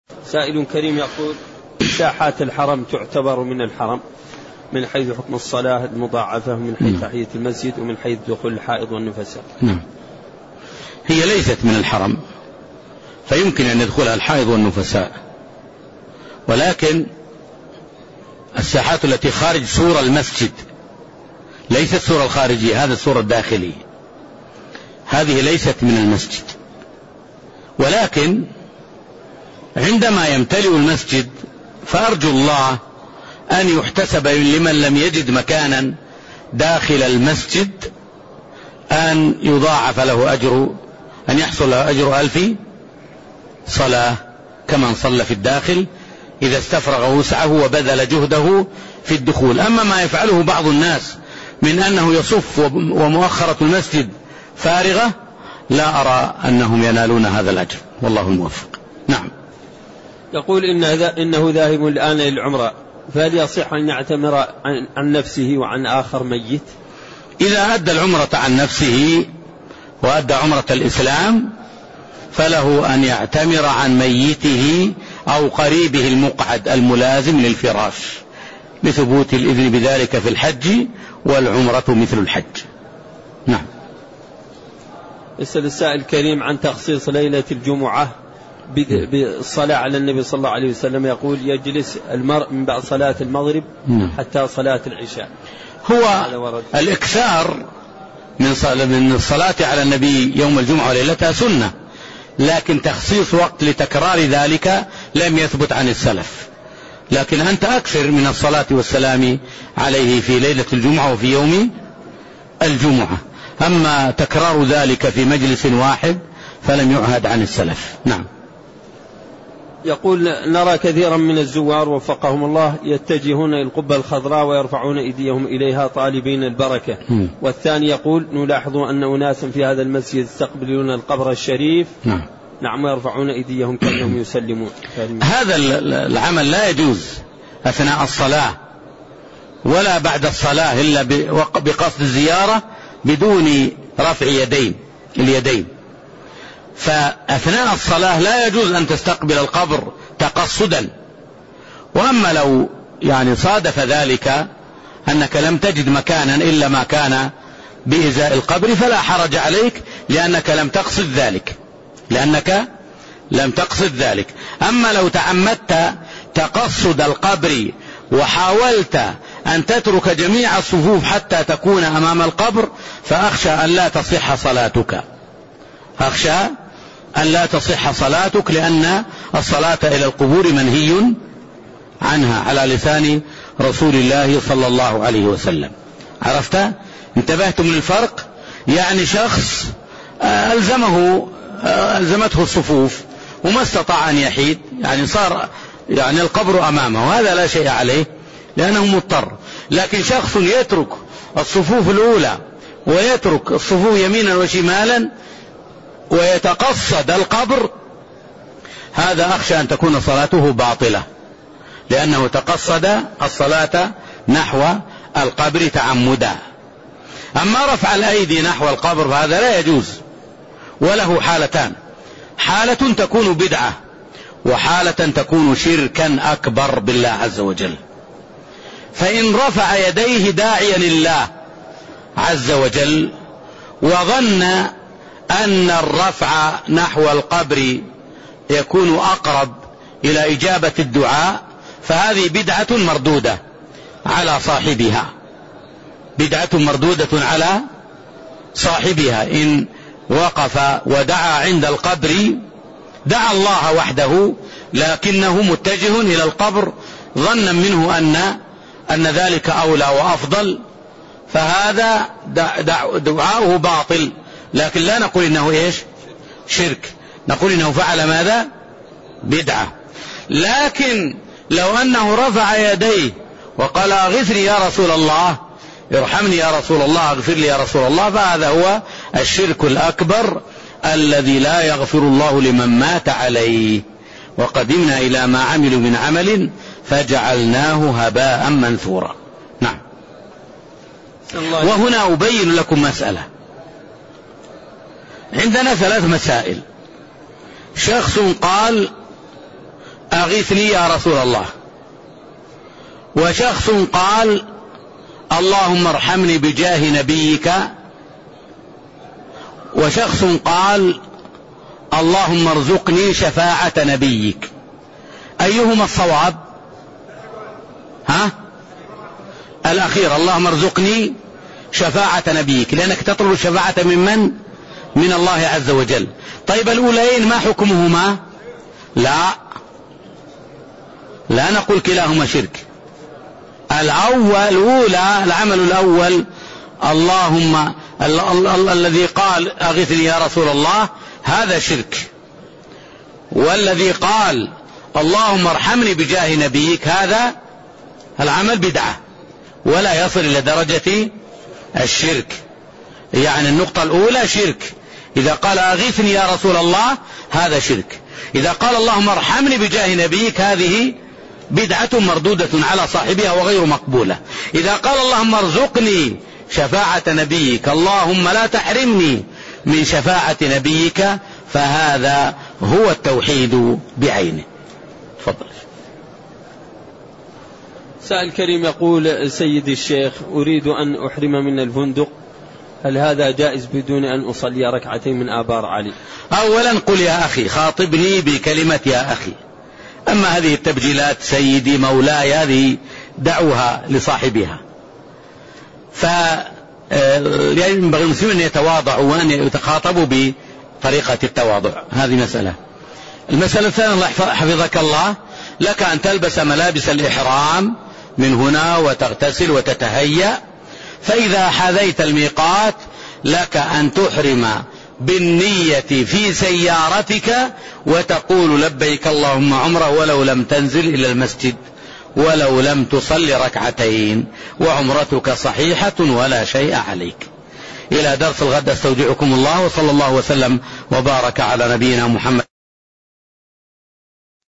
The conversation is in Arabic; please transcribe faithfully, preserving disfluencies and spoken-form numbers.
سائل كريم يقول: ساحات الحرم تعتبر من الحرم من حيث حكم الصلاة المضاعفة، من حيث تحية المسجد، ومن حيث دخول الحائض والنفساء؟ نعم، هي ليست من الحرم، فيمكن أن يدخلها الحائض والنفساء، ولكن الساحات التي خارج سور المسجد ليست سور الخارجية، هذا السور الداخلي، هذه ليست من المسجد. ولكن عندما يمتلئ المسجد فأرجو الله أن يحتسب لمن لم يجد مكانا داخل المسجد أن يضاعف له أجر، أن يحصل له أجر ألف صلاة كمن صلى في الداخل إذا استفرغ وسعه وبذل جهده في الدخول. أما ما يفعله بعض الناس من أنه يصف ومؤخرة المسجد فارغة، لا أرى أنهم ينالون هذا الأجر، والله الموفق. نعم. يقول إن إنه ذاهب الآن للعمرة، فهل يصح أن يعتمر عن, عن نفسه وعن آخر ميت؟ إذا أدى العمرة عن نفسه وأدى عمرة الإسلام فله أن يعتمر عن ميته أو قريبه المقعد الملازم للفراش، لثبوت الإذن بذلك في الحج، والعمرة مثل الحج. نعم. يسأل السائل الكريم عن تخصيص ليلة الجمعة بالصلاة على النبي صلى الله عليه وسلم، يقول: يجلس المرء من بعد صلاة المغرب حتى صلاة العشاء. هو الإكثار من الصلاة على النبي يوم الجمعة وليلتها سنة، لكن تخصيص وقت لتكرار ذلك لم يثبت عن السلف. لكن أنت أكثر من الصلاة والسلام عليه في ليلة الجمعة وفي يوم الجمعة، أما تكرار ذلك في مجلس واحد فلم يعهد عن السلف. نعم. يقول: نرى كثيرا من الزوار وفقهم الله يتجهون إلى القبة الخضراء ويرفعون أيديهم إليها طالبين البركة. م. والثاني يقول: نلاحظ أن أناسا في هذا المسجد يستقبلون القبر الشريف. نعم. نعم، ويرفعون أيديهم كأنهم يسلمون. هذا العمل لا يجوز أثناء الصلاة ولا بعد الصلاة إلا بقصد الزيارة بدون رفع يدين اليدين. فأثناء الصلاة لا يجوز أن تستقبل القبر تقصدا. وأما لو يعني صادف ذلك أنك لم تجد مكانا إلا ما كان بإزاء القبر فلا حرج عليك، لأنك لم تقصد ذلك لأنك لم تقصد ذلك. أما لو تعمدت تقصد القبر وحاولت أن تترك جميع الصفوف حتى تكون أمام القبر فأخشى أن لا تصح صلاتك أخشى أن لا تصح صلاتك لأن الصلاة إلى القبور منهي عنها على لسان رسول الله صلى الله عليه وسلم. عرفت؟ انتبهتم للفرق؟ يعني شخص ألزمه ألزمته الصفوف وما استطاع أن يحيد، يعني صار يعني القبر أمامه، وهذا لا شيء عليه لأنه مضطر. لكن شخص يترك الصفوف الأولى ويترك الصفوف يمينا وشمالا ويتقصد القبر، هذا أخشى أن تكون صلاته باطلة، لأنه تقصد الصلاة نحو القبر تعمدا. أما رفع الأيدي نحو القبر فهذا لا يجوز، وله حالتان: حالة تكون بدعة، وحالة تكون شركا أكبر بالله عز وجل. فإن رفع يديه داعيا لله عز وجل وظن أن الرفع نحو القبر يكون أقرب إلى إجابة الدعاء فهذه بدعة مردودة على صاحبها بدعة مردودة على صاحبها. إن وقف ودعا عند القبر دعا الله وحده لكنه متجه إلى القبر ظنا منه أن أن ذلك أولى وأفضل، فهذا دعاؤه باطل، لكن لا نقول إنه إيش شرك، نقول إنه فعل ماذا بدعة. لكن لو أنه رفع يديه وقال أغثني يا رسول الله، ارحمني يا رسول الله، اغفر لي يا رسول الله، فهذا هو الشرك الأكبر الذي لا يغفر الله لمن مات عليه. وقدمنا إلى ما عملوا من عمل فجعلناه هباء منثورا. نعم. وهنا أبين لكم مسألة. عندنا ثلاث مسائل. شخص قال أغثني يا رسول الله، وشخص قال اللهم ارحمني بجاه نبيك، وشخص قال اللهم ارزقني شفاعة نبيك، أيهما الصواب؟ ها؟ الأخير، اللهم ارزقني شفاعة نبيك، لأنك تطلب الشفاعة من من؟ من الله عز وجل. طيب الأولين ما حكمهما؟ لا لا نقول كلاهما شرك. الأول الأولى العمل الأول اللهم ال ال ال الذي قال أغثني يا رسول الله هذا شرك، والذي قال اللهم ارحمني بجاه نبيك هذا العمل بدعة ولا يصل إلى درجة الشرك. يعني النقطة الأولى شرك، إذا قال أغثني يا رسول الله هذا شرك. إذا قال اللهم ارحمني بجاه نبيك هذه بدعة مردودة على صاحبها وغير مقبولة. إذا قال اللهم ارزقني شفاعة نبيك، اللهم لا تحرمني من شفاعة نبيك، فهذا هو التوحيد بعينه. تفضل. سائل كريم يقول سيدي الشيخ أريد أن أحرم من الفندق، هل هذا جائز بدون أن أصلي ركعتين من آبار علي؟ أولا قل يا أخي، خاطبني بكلمة يا أخي. أما هذه التبجيلات سيدي مولاي هذه دعوها لصاحبها. فينبغي المسلمين أن يتواضعوا وأن يتخاطبوا بطريقة التواضع، هذه مسألة. المسألة الثانية الله حفظك الله، لك أن تلبس ملابس الإحرام من هنا وتغتسل وتتهيأ، فإذا حذيت الميقات لك أن تحرم بالنية في سيارتك وتقول لبيك اللهم عمره ولو لم تنزل إلى المسجد ولو لم تصل ركعتين، وعمرتك صحيحة ولا شيء عليك. إلى درس الغد استودعكم الله، وصلى الله وسلم وبارك على نبينا محمد.